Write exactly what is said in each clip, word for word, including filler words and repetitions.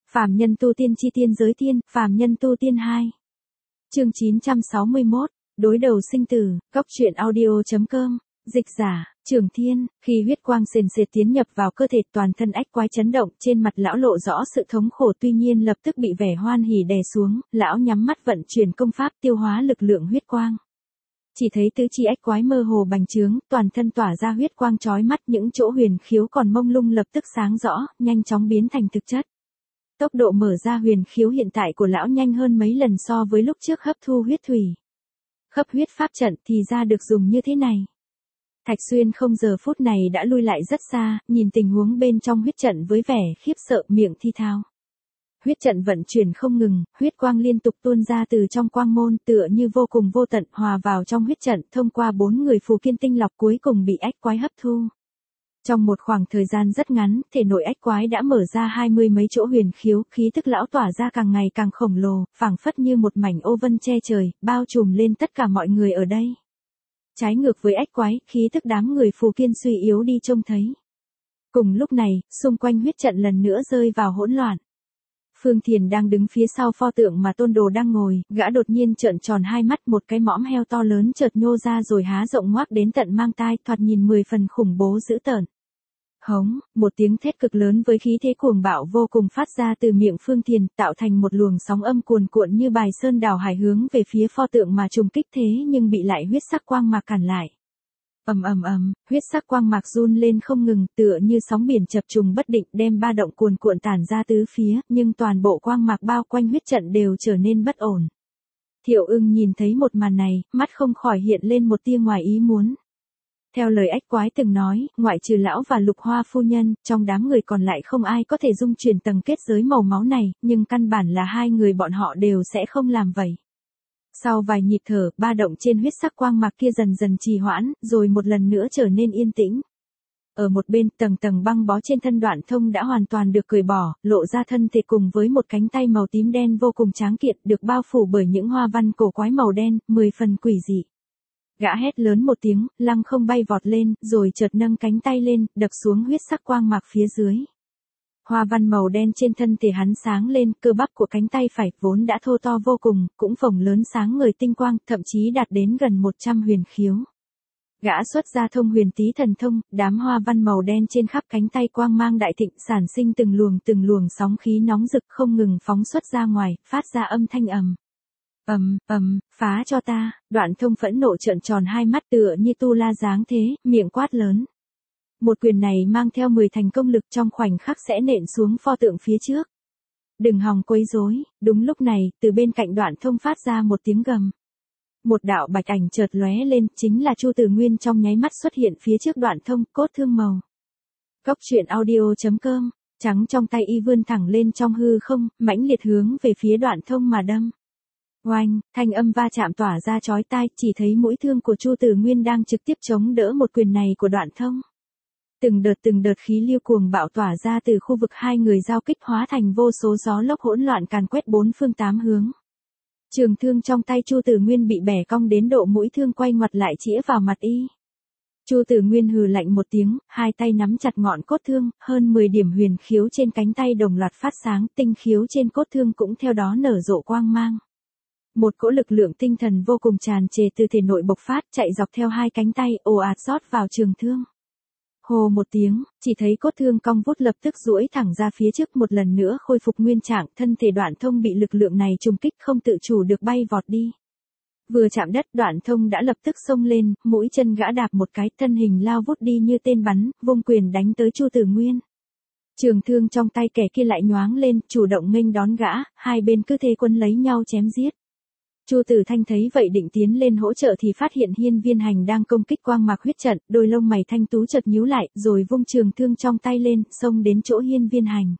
Phàm nhân tu tiên chi tiên giới tiên, phàm nhân tu tiên hai. Chương chín trăm sáu mươi mốt, đối đầu sinh tử, góc truyện audio.com, dịch giả, Trường Thiên, khi huyết quang sền sệt tiến nhập vào cơ thể toàn thân ách quái chấn động, trên mặt lão lộ rõ sự thống khổ tuy nhiên lập tức bị vẻ hoan hỉ đè xuống, lão nhắm mắt vận chuyển công pháp tiêu hóa lực lượng huyết quang. Chỉ thấy tứ chi ách quái mơ hồ bành trướng, toàn thân tỏa ra huyết quang chói mắt, những chỗ huyền khiếu còn mông lung lập tức sáng rõ, nhanh chóng biến thành thực chất. Tốc độ mở ra huyền khiếu hiện tại của lão nhanh hơn mấy lần so với lúc trước hấp thu huyết thủy. Khấp huyết pháp trận thì ra được dùng như thế này. Thạch Xuyên không giờ phút này đã lui lại rất xa, nhìn tình huống bên trong huyết trận với vẻ khiếp sợ, miệng thi thao. Huyết trận vận chuyển không ngừng, huyết quang liên tục tuôn ra từ trong quang môn, tựa như vô cùng vô tận hòa vào trong huyết trận, thông qua bốn người phù kiên tinh lọc cuối cùng bị ách quái hấp thu. Trong một khoảng thời gian rất ngắn, thể nội ách quái đã mở ra hai mươi mấy chỗ huyền khiếu, khí tức lão tỏa ra càng ngày càng khổng lồ, phảng phất như một mảnh ô vân che trời, bao trùm lên tất cả mọi người ở đây. Trái ngược với ách quái, khí tức đám người phù kiên suy yếu đi trông thấy. Cùng lúc này, xung quanh huyết trận lần nữa rơi vào hỗn loạn. Phương Thiền đang đứng phía sau pho tượng mà Tôn Đồ đang ngồi, gã đột nhiên trợn tròn hai mắt, một cái mõm heo to lớn chợt nhô ra rồi há rộng ngoác đến tận mang tai, thoạt nhìn mười phần khủng bố dữ tợn. Hống, một tiếng thét cực lớn với khí thế cuồng bạo vô cùng phát ra từ miệng Phương Thiền, tạo thành một luồng sóng âm cuồn cuộn như bài sơn đảo hải hướng về phía pho tượng mà trùng kích, thế nhưng bị lại huyết sắc quang mạc cản lại. Ầm ầm ầm, huyết sắc quang mạc run lên không ngừng, tựa như sóng biển chập trùng bất định, đem ba động cuồn cuộn tản ra tứ phía, nhưng toàn bộ quang mạc bao quanh huyết trận đều trở nên bất ổn. Thiệu Ưng nhìn thấy một màn này, mắt không khỏi hiện lên một tia ngoài ý muốn. Theo lời ách quái từng nói, ngoại trừ lão và Lục Hoa phu nhân, trong đám người còn lại không ai có thể dung chuyển tầng kết giới màu máu này, nhưng căn bản là hai người bọn họ đều sẽ không làm vậy. Sau vài nhịp thở, ba động trên huyết sắc quang mạc kia dần dần trì hoãn, rồi một lần nữa trở nên yên tĩnh. Ở một bên, tầng tầng băng bó trên thân Đoạn Thông đã hoàn toàn được cởi bỏ, lộ ra thân thể cùng với một cánh tay màu tím đen vô cùng tráng kiện, được bao phủ bởi những hoa văn cổ quái màu đen, mười phần quỷ dị. Gã hét lớn một tiếng, lăng không bay vọt lên, rồi chợt nâng cánh tay lên, đập xuống huyết sắc quang mạc phía dưới. Hoa văn màu đen trên thân thể hắn sáng lên, cơ bắp của cánh tay phải vốn đã thô to vô cùng, cũng phồng lớn sáng ngời tinh quang, thậm chí đạt đến gần một trăm huyền khiếu. Gã xuất ra thông huyền tí thần thông, đám hoa văn màu đen trên khắp cánh tay quang mang đại thịnh, sản sinh từng luồng từng luồng sóng khí nóng rực không ngừng phóng xuất ra ngoài, phát ra âm thanh ầm. Ầm, ầm, phá cho ta, Đoạn Thông phẫn nộ trợn tròn hai mắt tựa như tu la dáng thế, miệng quát lớn. Một quyền này mang theo mười thành công lực trong khoảnh khắc sẽ nện xuống pho tượng phía trước. Đừng hòng quấy rối, đúng lúc này, từ bên cạnh Đoạn Thông phát ra một tiếng gầm. Một đạo bạch ảnh chợt lóe lên, chính là Chu Tử Nguyên trong nháy mắt xuất hiện phía trước Đoạn Thông, cốt thương màu. Góc truyện audio.com, trắng trong tay y vươn thẳng lên trong hư không, mãnh liệt hướng về phía Đoạn Thông mà đâm. Oanh, thanh âm va chạm tỏa ra chói tai, chỉ thấy mũi thương của Chu Tử Nguyên đang trực tiếp chống đỡ một quyền này của Đoạn Thông. Từng đợt từng đợt khí lưu cuồng bạo tỏa ra từ khu vực hai người giao kích hóa thành vô số gió lốc hỗn loạn càn quét bốn phương tám hướng. Trường thương trong tay Chu Tử Nguyên bị bẻ cong đến độ mũi thương quay ngoặt lại chĩa vào mặt y. Chu Tử Nguyên hừ lạnh một tiếng, hai tay nắm chặt ngọn cốt thương, hơn mười điểm huyền khiếu trên cánh tay đồng loạt phát sáng, tinh khiếu trên cốt thương cũng theo đó nở rộ quang mang. Một cỗ lực lượng tinh thần vô cùng tràn trề từ thể nội bộc phát, chạy dọc theo hai cánh tay, ồ ạt rót vào trường thương. Hồ một tiếng, chỉ thấy cốt thương cong vút lập tức duỗi thẳng ra phía trước, một lần nữa khôi phục nguyên trạng, thân thể Đoạn Thông bị lực lượng này trùng kích không tự chủ được bay vọt đi. Vừa chạm đất, Đoạn Thông đã lập tức xông lên, mũi chân gã đạp một cái, thân hình lao vút đi như tên bắn, vung quyền đánh tới Chu Tử Nguyên. Trường thương trong tay kẻ kia lại nhoáng lên, chủ động nghênh đón gã, hai bên cứ thế quân lấy nhau chém giết. Chu Tử Thanh thấy vậy định tiến lên hỗ trợ thì phát hiện Hiên Viên Hành đang công kích quang mạc huyết trận, đôi lông mày thanh tú chợt nhíu lại, rồi vung trường thương trong tay lên, xông đến chỗ Hiên Viên Hành.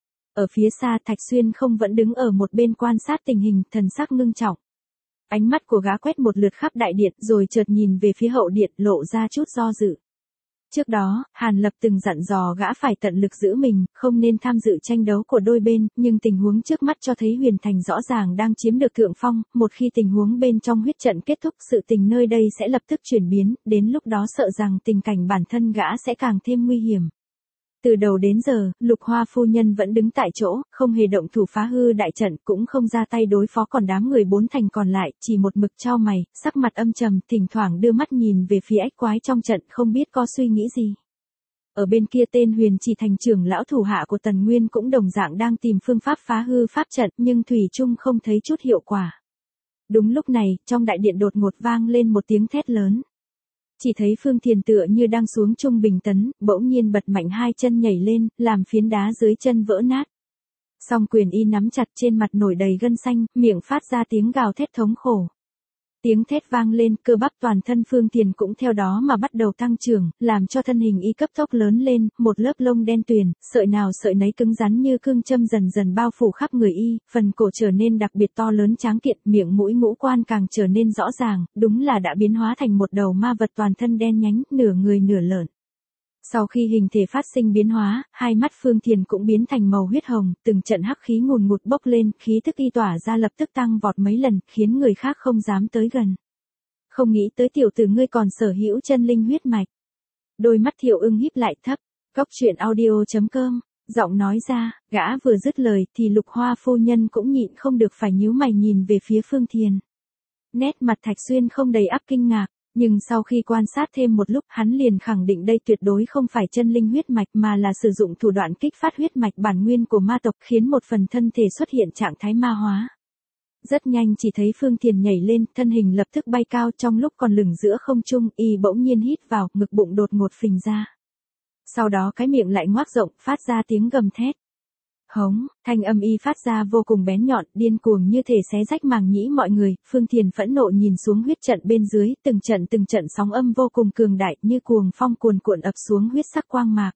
Ở phía xa, Thạch Xuyên không vẫn đứng ở một bên quan sát tình hình, thần sắc ngưng trọng. Ánh mắt của gã quét một lượt khắp đại điện, rồi chợt nhìn về phía hậu điện, lộ ra chút do dự. Trước đó, Hàn Lập từng dặn dò gã phải tận lực giữ mình, không nên tham dự tranh đấu của đôi bên, nhưng tình huống trước mắt cho thấy Huyền Thành rõ ràng đang chiếm được thượng phong, một khi tình huống bên trong huyết trận kết thúc, sự tình nơi đây sẽ lập tức chuyển biến, đến lúc đó sợ rằng tình cảnh bản thân gã sẽ càng thêm nguy hiểm. Từ đầu đến giờ, Lục Hoa phu nhân vẫn đứng tại chỗ, không hề động thủ phá hư đại trận, cũng không ra tay đối phó còn đám người bốn thành còn lại, chỉ một mực chau mày, sắc mặt âm trầm, thỉnh thoảng đưa mắt nhìn về phía ách quái trong trận, không biết có suy nghĩ gì. Ở bên kia tên Huyền Chỉ Thành trưởng lão thủ hạ của Tần Nguyên cũng đồng dạng đang tìm phương pháp phá hư pháp trận, nhưng thủy chung không thấy chút hiệu quả. Đúng lúc này, trong đại điện đột ngột vang lên một tiếng thét lớn. Chỉ thấy Phương Thiền tựa như đang xuống trung bình tấn, bỗng nhiên bật mạnh hai chân nhảy lên, làm phiến đá dưới chân vỡ nát. Song quyền y nắm chặt, trên mặt nổi đầy gân xanh, miệng phát ra tiếng gào thét thống khổ. Tiếng thét vang lên, cơ bắp toàn thân Phương Thiền cũng theo đó mà bắt đầu tăng trưởng, làm cho thân hình y cấp tốc lớn lên, một lớp lông đen tuyền, sợi nào sợi nấy cứng rắn như cương châm dần dần bao phủ khắp người y, phần cổ trở nên đặc biệt to lớn tráng kiện, miệng mũi ngũ quan càng trở nên rõ ràng, đúng là đã biến hóa thành một đầu ma vật toàn thân đen nhánh, nửa người nửa lợn. Sau khi hình thể phát sinh biến hóa, hai mắt Phương Thiền cũng biến thành màu huyết hồng, từng trận hắc khí ngùn ngụt bốc lên, khí tức y tỏa ra lập tức tăng vọt mấy lần, khiến người khác không dám tới gần. Không nghĩ tới tiểu tử ngươi còn sở hữu chân linh huyết mạch. Đôi mắt Thiệu Ưng híp lại thấp, góc truyện audio chấm com, giọng nói ra, gã vừa dứt lời thì Lục Hoa phu nhân cũng nhịn không được phải nhíu mày nhìn về phía Phương Thiền. Nét mặt Thạch Xuyên không đầy áp kinh ngạc. Nhưng sau khi quan sát thêm một lúc, hắn liền khẳng định đây tuyệt đối không phải chân linh huyết mạch mà là sử dụng thủ đoạn kích phát huyết mạch bản nguyên của ma tộc, khiến một phần thân thể xuất hiện trạng thái ma hóa. Rất nhanh chỉ thấy Phương Thiền nhảy lên, thân hình lập tức bay cao, trong lúc còn lửng giữa không trung, y bỗng nhiên hít vào, ngực bụng đột ngột phình ra. Sau đó cái miệng lại ngoác rộng, phát ra tiếng gầm thét. Hống, thanh âm y phát ra vô cùng bén nhọn, điên cuồng như thể xé rách màng nhĩ mọi người. Phương Thiền phẫn nộ nhìn xuống huyết trận bên dưới, từng trận từng trận sóng âm vô cùng cường đại như cuồng phong cuồn cuộn ập xuống huyết sắc quang mạc.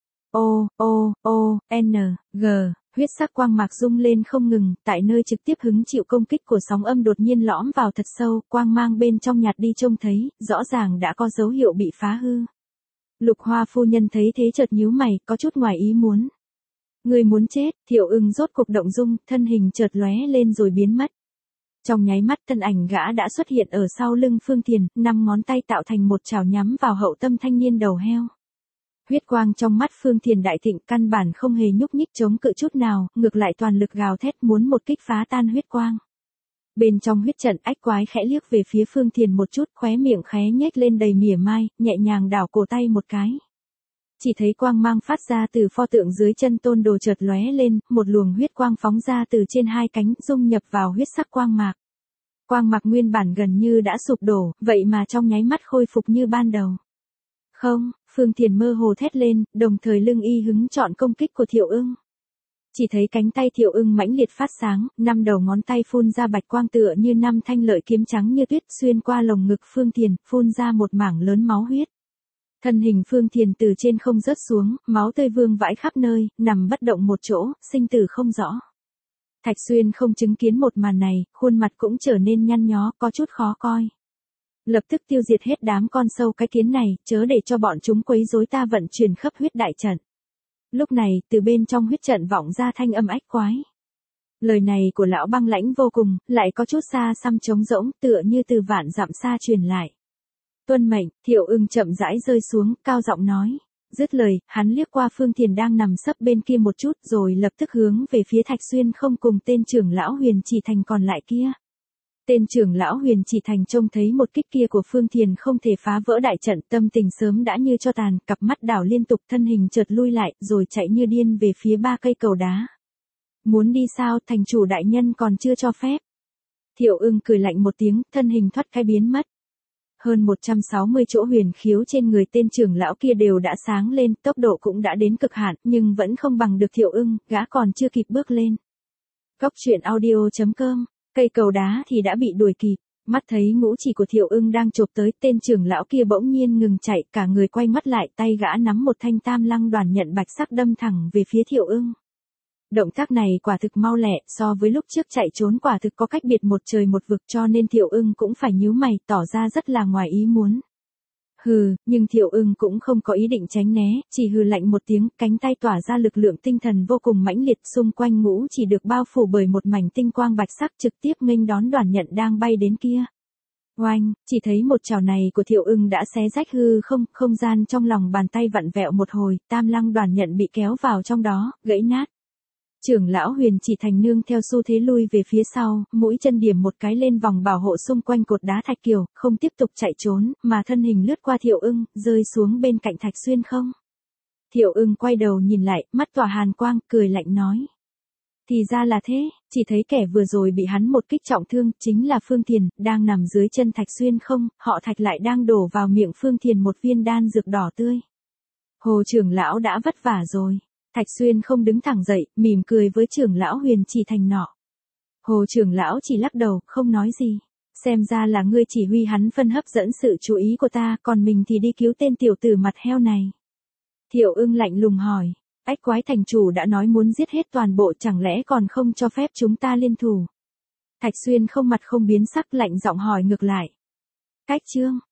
O, O, O, N, G, huyết sắc quang mạc rung lên không ngừng, tại nơi trực tiếp hứng chịu công kích của sóng âm đột nhiên lõm vào thật sâu, quang mang bên trong nhạt đi trông thấy, rõ ràng đã có dấu hiệu bị phá hư. Lục Hoa phu nhân thấy thế chợt nhíu mày, có chút ngoài ý muốn. Người muốn chết, Thiệu Ưng rốt cục động dung, thân hình chợt lóe lên rồi biến mất. Trong nháy mắt thân ảnh gã đã xuất hiện ở sau lưng Phương Thiền, năm ngón tay tạo thành một chảo nhắm vào hậu tâm thanh niên đầu heo. Huyết quang trong mắt Phương Thiền đại thịnh, căn bản không hề nhúc nhích chống cự chút nào, ngược lại toàn lực gào thét muốn một kích phá tan huyết quang. Bên trong huyết trận, ách quái khẽ liếc về phía Phương Thiền một chút, khóe miệng khé nhếch lên đầy mỉa mai, nhẹ nhàng đảo cổ tay một cái. Chỉ thấy quang mang phát ra từ pho tượng dưới chân tôn đồ chợt lóe lên, một luồng huyết quang phóng ra từ trên hai cánh, dung nhập vào huyết sắc quang mạc. Quang mạc nguyên bản gần như đã sụp đổ, vậy mà trong nháy mắt khôi phục như ban đầu. Không, Phương Thiền mơ hồ thét lên, đồng thời lưng y hứng chọn công kích của Thiệu Ưng. Chỉ thấy cánh tay Thiệu Ưng mãnh liệt phát sáng, năm đầu ngón tay phun ra bạch quang tựa như năm thanh lợi kiếm trắng như tuyết, xuyên qua lồng ngực Phương Thiền, phun ra một mảng lớn máu huyết. Thân hình Phương Thiền từ trên không rớt xuống, máu tươi vương vãi khắp nơi, nằm bất động một chỗ, sinh tử không rõ. Thạch Xuyên không chứng kiến một màn này, khuôn mặt cũng trở nên nhăn nhó, có chút khó coi. Lập tức tiêu diệt hết đám con sâu cái kiến này, chớ để cho bọn chúng quấy rối ta vận chuyển khắp huyết đại trận. Lúc này, từ bên trong huyết trận vọng ra thanh âm ách quái. Lời này của lão băng lãnh vô cùng, lại có chút xa xăm trống rỗng, tựa như từ vạn dặm xa truyền lại. Tuân mệnh, Thiệu Ưng chậm rãi rơi xuống, cao giọng nói. Dứt lời, hắn liếc qua Phương Thiền đang nằm sấp bên kia một chút rồi lập tức hướng về phía Thạch Xuyên không cùng tên trưởng lão Huyền Chỉ Thành còn lại kia. Tên trưởng lão Huyền Chỉ Thành trông thấy một kích kia của Phương Thiền không thể phá vỡ đại trận, tâm tình sớm đã như cho tàn, cặp mắt đảo liên tục, thân hình chợt lui lại, rồi chạy như điên về phía ba cây cầu đá. Muốn đi sao, thành chủ đại nhân còn chưa cho phép. Thiệu Ưng cười lạnh một tiếng, thân hình thoát cái biến mất. Hơn một trăm sáu mươi chỗ huyền khiếu trên người tên trưởng lão kia đều đã sáng lên, tốc độ cũng đã đến cực hạn, nhưng vẫn không bằng được Thiệu Ưng, gã còn chưa kịp bước lên. Góc truyện audio chấm com, cây cầu đá thì đã bị đuổi kịp, mắt thấy ngũ chỉ của Thiệu Ưng đang chộp tới, tên trưởng lão kia bỗng nhiên ngừng chạy, cả người quay mắt lại, tay gã nắm một thanh tam lăng đoàn nhận bạch sắc đâm thẳng về phía Thiệu Ưng. Động tác này quả thực mau lẹ, so với lúc trước chạy trốn quả thực có cách biệt một trời một vực, cho nên Thiệu Ưng cũng phải nhíu mày, tỏ ra rất là ngoài ý muốn. Hừ, nhưng Thiệu Ưng cũng không có ý định tránh né, chỉ hừ lạnh một tiếng, cánh tay tỏa ra lực lượng tinh thần vô cùng mãnh liệt, xung quanh ngũ chỉ được bao phủ bởi một mảnh tinh quang bạch sắc, trực tiếp nghênh đón đoàn nhận đang bay đến kia. Oanh, chỉ thấy một chảo này của Thiệu Ưng đã xé rách hư không, không gian trong lòng bàn tay vặn vẹo một hồi, Tam Lăng đoàn nhận bị kéo vào trong đó, gãy nát. Trưởng lão Huyền Chỉ Thành nương theo xu thế lui về phía sau, mũi chân điểm một cái lên vòng bảo hộ xung quanh cột đá thạch kiều, không tiếp tục chạy trốn, mà thân hình lướt qua Thiệu Ưng, rơi xuống bên cạnh Thạch Xuyên không. Thiệu Ưng quay đầu nhìn lại, mắt tỏa hàn quang, cười lạnh nói. Thì ra là thế, chỉ thấy kẻ vừa rồi bị hắn một kích trọng thương, chính là Phương Thiền, đang nằm dưới chân Thạch Xuyên không, họ Thạch lại đang đổ vào miệng Phương Thiền một viên đan dược đỏ tươi. Hồ trưởng lão đã vất vả rồi. Thạch Xuyên không đứng thẳng dậy, mỉm cười với trưởng lão Huyền Chỉ Thành nọ. Hồ trưởng lão chỉ lắc đầu, không nói gì. Xem ra là ngươi chỉ huy hắn phân hấp dẫn sự chú ý của ta, còn mình thì đi cứu tên tiểu tử mặt heo này. Thiệu Ưng lạnh lùng hỏi. Ách Quái thành chủ đã nói muốn giết hết toàn bộ, chẳng lẽ còn không cho phép chúng ta liên thủ? Thạch Xuyên không mặt không biến sắc, lạnh giọng hỏi ngược lại. Cách chương.